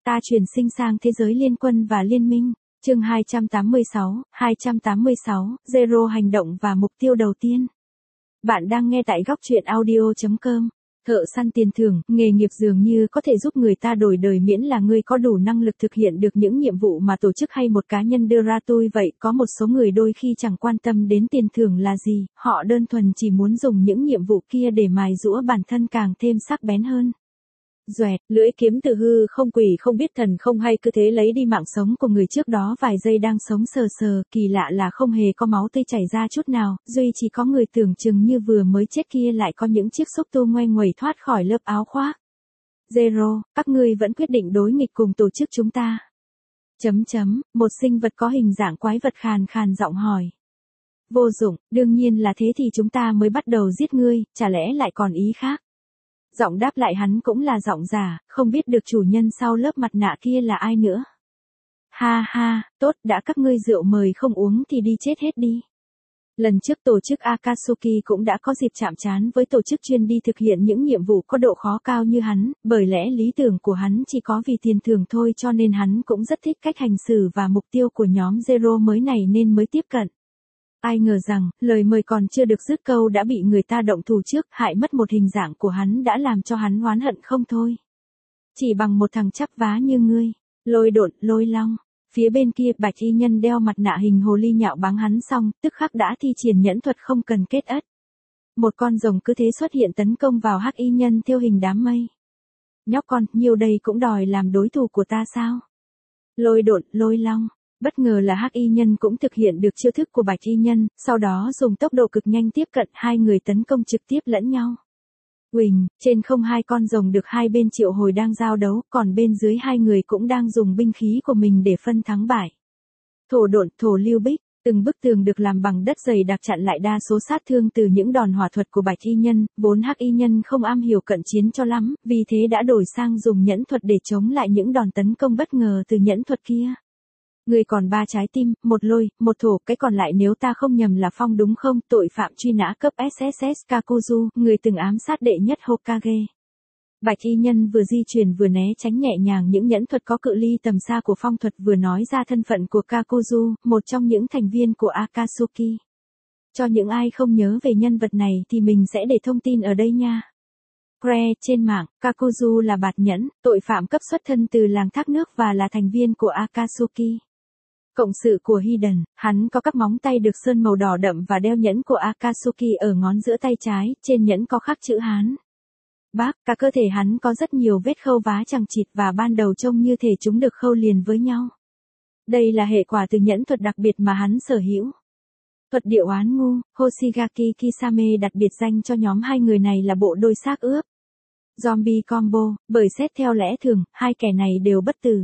Ta chuyển sinh sang thế giới liên quân và liên minh. Chương 286, Zero hành động và mục tiêu đầu tiên. Bạn đang nghe tại góc truyện audio.com. Thợ săn tiền thưởng, nghề nghiệp dường như có thể giúp người ta đổi đời miễn là ngươi có đủ năng lực thực hiện được những nhiệm vụ mà tổ chức hay một cá nhân đưa ra. Tôi vậy, có một số người đôi khi chẳng quan tâm đến tiền thưởng là gì, họ đơn thuần chỉ muốn dùng những nhiệm vụ kia để mài giũa bản thân càng thêm sắc bén hơn. Doẹt, lưỡi kiếm từ hư không, quỷ không biết thần không hay cứ thế lấy đi mạng sống của người trước đó vài giây đang sống sờ sờ, kỳ lạ là không hề có máu tươi chảy ra chút nào, duy chỉ có người tưởng chừng như vừa mới chết kia lại có những chiếc xúc tu ngoe nguẩy thoát khỏi lớp áo khoác. Zero, các ngươi vẫn quyết định đối nghịch cùng tổ chức chúng ta. Một sinh vật có hình dạng quái vật khàn khàn giọng hỏi. Vô dụng, đương nhiên là thế thì chúng ta mới bắt đầu giết ngươi, chả lẽ lại còn ý khác. Giọng đáp lại hắn cũng là giọng giả, không biết được chủ nhân sau lớp mặt nạ kia là ai nữa. Ha ha, tốt, đã các ngươi rượu mời không uống thì đi chết hết đi. Lần trước tổ chức Akatsuki cũng đã có dịp chạm trán với tổ chức chuyên đi thực hiện những nhiệm vụ có độ khó cao như hắn, bởi lẽ lý tưởng của hắn chỉ có vì tiền thưởng thôi cho nên hắn cũng rất thích cách hành xử và mục tiêu của nhóm Zero mới này nên mới tiếp cận. Ai ngờ rằng, lời mời còn chưa được dứt câu đã bị người ta động thủ trước, hại mất một hình dạng của hắn đã làm cho hắn oán hận không thôi. Chỉ bằng một thằng chắp vá như ngươi, lôi độn, lôi long. Phía bên kia bạch y nhân đeo mặt nạ hình hồ ly nhạo báng hắn xong, tức khắc đã thi triển nhẫn thuật không cần kết ất. Một con rồng cứ thế xuất hiện tấn công vào hắc y nhân theo hình đám mây. Nhóc con, nhiều đây cũng đòi làm đối thủ của ta sao? Lôi độn, lôi long. Bất ngờ là hắc y nhân cũng thực hiện được chiêu thức của bạch y nhân, sau đó dùng tốc độ cực nhanh tiếp cận, hai người tấn công trực tiếp lẫn nhau. Uỳnh, trên không hai con rồng được hai bên triệu hồi đang giao đấu, còn bên dưới hai người cũng đang dùng binh khí của mình để phân thắng bại. Thổ độn, thổ lưu bích, từng bức tường được làm bằng đất dày đặc chặn lại đa số sát thương từ những đòn hỏa thuật của bạch y nhân, vốn hắc y nhân không am hiểu cận chiến cho lắm, vì thế đã đổi sang dùng nhẫn thuật để chống lại những đòn tấn công bất ngờ từ nhẫn thuật kia. Người còn 3 trái tim, một lôi, một thổ, cái còn lại nếu ta không nhầm là Phong đúng không? Tội phạm truy nã cấp SSS Kakuzu, người từng ám sát đệ nhất Hokage. Bạch y nhân vừa di chuyển vừa né tránh nhẹ nhàng những nhẫn thuật có cự ly tầm xa của phong thuật, vừa nói ra thân phận của Kakuzu, một trong những thành viên của Akatsuki. Cho những ai không nhớ về nhân vật này thì mình sẽ để thông tin ở đây nha. Trên mạng, Kakuzu là bạt nhẫn, tội phạm cấp xuất thân từ làng thác nước và là thành viên của Akatsuki. Cộng sự của Hiden, hắn có các móng tay được sơn màu đỏ đậm và đeo nhẫn của Akatsuki ở ngón giữa tay trái, trên nhẫn có khắc chữ Hán. Cả cơ thể hắn có rất nhiều vết khâu vá chằng chịt và ban đầu trông như thể chúng được khâu liền với nhau. Đây là hệ quả từ nhẫn thuật đặc biệt mà hắn sở hữu. Thuật điệu oán ngu, Hoshigaki Kisame đặt biệt danh cho nhóm hai người này là bộ đôi xác ướp. Zombie combo, bởi xét theo lẽ thường, hai kẻ này đều bất tử.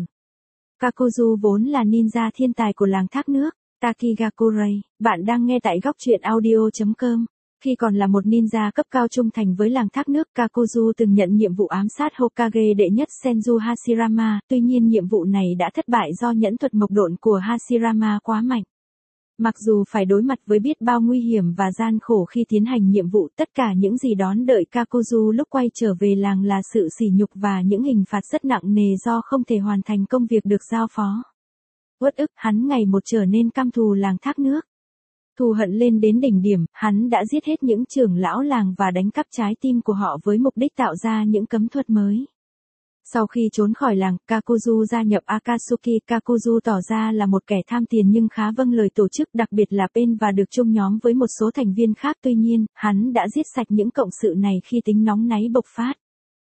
Kakuzu vốn là ninja thiên tài của làng thác nước, Takigakurai, bạn đang nghe tại góc truyện audio.com. Khi còn là một ninja cấp cao trung thành với làng thác nước, Kakuzu từng nhận nhiệm vụ ám sát Hokage đệ nhất Senju Hashirama, tuy nhiên nhiệm vụ này đã thất bại do nhẫn thuật mộc độn của Hashirama quá mạnh. Mặc dù phải đối mặt với biết bao nguy hiểm và gian khổ khi tiến hành nhiệm vụ, tất cả những gì đón đợi Kakuzu lúc quay trở về làng là sự sỉ nhục và những hình phạt rất nặng nề do không thể hoàn thành công việc được giao phó. Uất ức, hắn ngày một trở nên căm thù làng thác nước. Thù hận lên đến đỉnh điểm, hắn đã giết hết những trưởng lão làng và đánh cắp trái tim của họ với mục đích tạo ra những cấm thuật mới. Sau khi trốn khỏi làng, Kakuzu gia nhập Akatsuki. Kakuzu tỏ ra là một kẻ tham tiền nhưng khá vâng lời tổ chức, đặc biệt là Pen và được chung nhóm với một số thành viên khác. Tuy nhiên, hắn đã giết sạch những cộng sự này khi tính nóng náy bộc phát.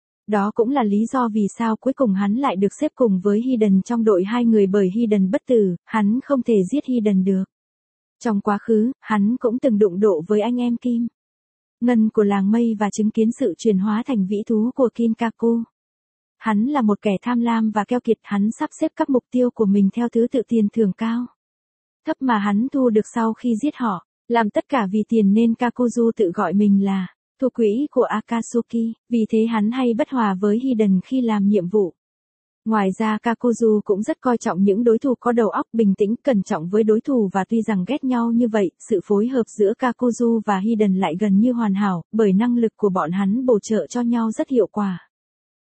Đó cũng là lý do vì sao cuối cùng hắn lại được xếp cùng với Hiden trong đội hai người, bởi Hiden bất tử, hắn không thể giết Hiden được. Trong quá khứ, hắn cũng từng đụng độ với anh em Kim Ngân của làng mây và chứng kiến sự chuyển hóa thành vĩ thú của Kinkaku. Hắn là một kẻ tham lam và keo kiệt, hắn sắp xếp các mục tiêu của mình theo thứ tự tiền thưởng cao thấp mà hắn thu được sau khi giết họ, làm tất cả vì tiền nên Kakuzu tự gọi mình là thủ quỹ của Akatsuki, vì thế hắn hay bất hòa với Hiden khi làm nhiệm vụ. Ngoài ra Kakuzu cũng rất coi trọng những đối thủ có đầu óc bình tĩnh, cẩn trọng với đối thủ và tuy rằng ghét nhau như vậy, sự phối hợp giữa Kakuzu và Hiden lại gần như hoàn hảo, bởi năng lực của bọn hắn bổ trợ cho nhau rất hiệu quả.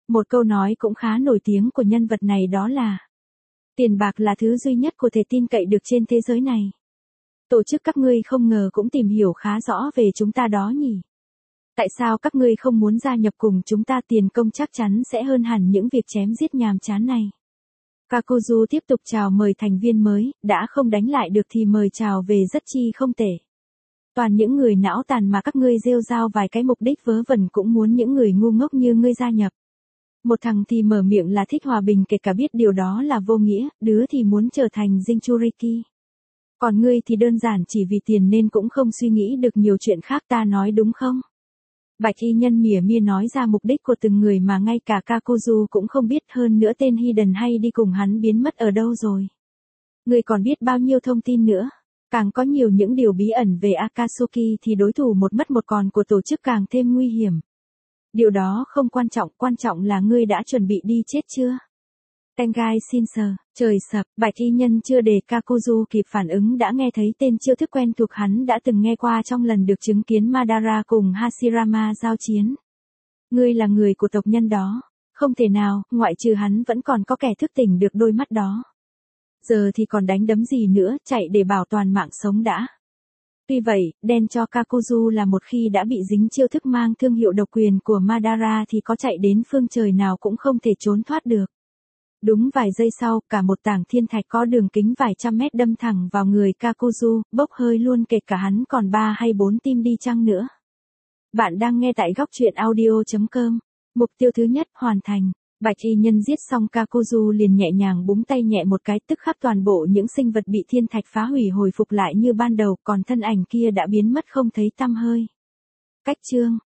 Một câu nói cũng khá nổi tiếng của nhân vật này đó là: tiền bạc là thứ duy nhất có thể tin cậy được trên thế giới này. Tổ chức các ngươi không ngờ cũng tìm hiểu khá rõ về chúng ta đó nhỉ. Tại sao các ngươi không muốn gia nhập cùng chúng ta, tiền công chắc chắn sẽ hơn hẳn những việc chém giết nhàm chán này. Kakuzu tiếp tục chào mời thành viên mới, đã không đánh lại được thì mời chào về rất chi không tệ. Toàn những người não tàn mà các ngươi rêu rao vài cái mục đích vớ vẩn cũng muốn những người ngu ngốc như ngươi gia nhập. Một thằng thì mở miệng là thích hòa bình kể cả biết điều đó là vô nghĩa, đứa thì muốn trở thành Jinchuriki. Còn ngươi thì đơn giản chỉ vì tiền nên cũng không suy nghĩ được nhiều chuyện khác, ta nói đúng không? Bạch y nhân mỉa mia nói ra mục đích của từng người mà ngay cả Kakuzu cũng không biết, hơn nữa tên Hiden hay đi cùng hắn biến mất ở đâu rồi. Ngươi còn biết bao nhiêu thông tin nữa. Càng có nhiều những điều bí ẩn về Akatsuki thì đối thủ một mất một còn của tổ chức càng thêm nguy hiểm. Điều đó không quan trọng là ngươi đã chuẩn bị đi chết chưa? Tengai Shinser, trời sập, bạch y nhân chưa để Kakuzu kịp phản ứng đã nghe thấy tên chiêu thức quen thuộc hắn đã từng nghe qua trong lần được chứng kiến Madara cùng Hashirama giao chiến. Ngươi là người của tộc nhân đó. Không thể nào, ngoại trừ hắn vẫn còn có kẻ thức tỉnh được đôi mắt đó. Giờ thì còn đánh đấm gì nữa, chạy để bảo toàn mạng sống đã. Tuy vậy, đen cho Kakuzu là một khi đã bị dính chiêu thức mang thương hiệu độc quyền của Madara thì có chạy đến phương trời nào cũng không thể trốn thoát được. Đúng vài giây sau, cả một tảng thiên thạch có đường kính vài trăm mét đâm thẳng vào người Kakuzu, bốc hơi luôn kể cả hắn còn 3 hay 4 tim đi chăng nữa. Bạn đang nghe tại góc truyện audio.com. Mục tiêu thứ nhất hoàn thành. Bạch y nhân giết xong Kakuzu liền nhẹ nhàng búng tay nhẹ một cái, tức khắc toàn bộ những sinh vật bị thiên thạch phá hủy hồi phục lại như ban đầu, còn thân ảnh kia đã biến mất không thấy tăm hơi. Cách chương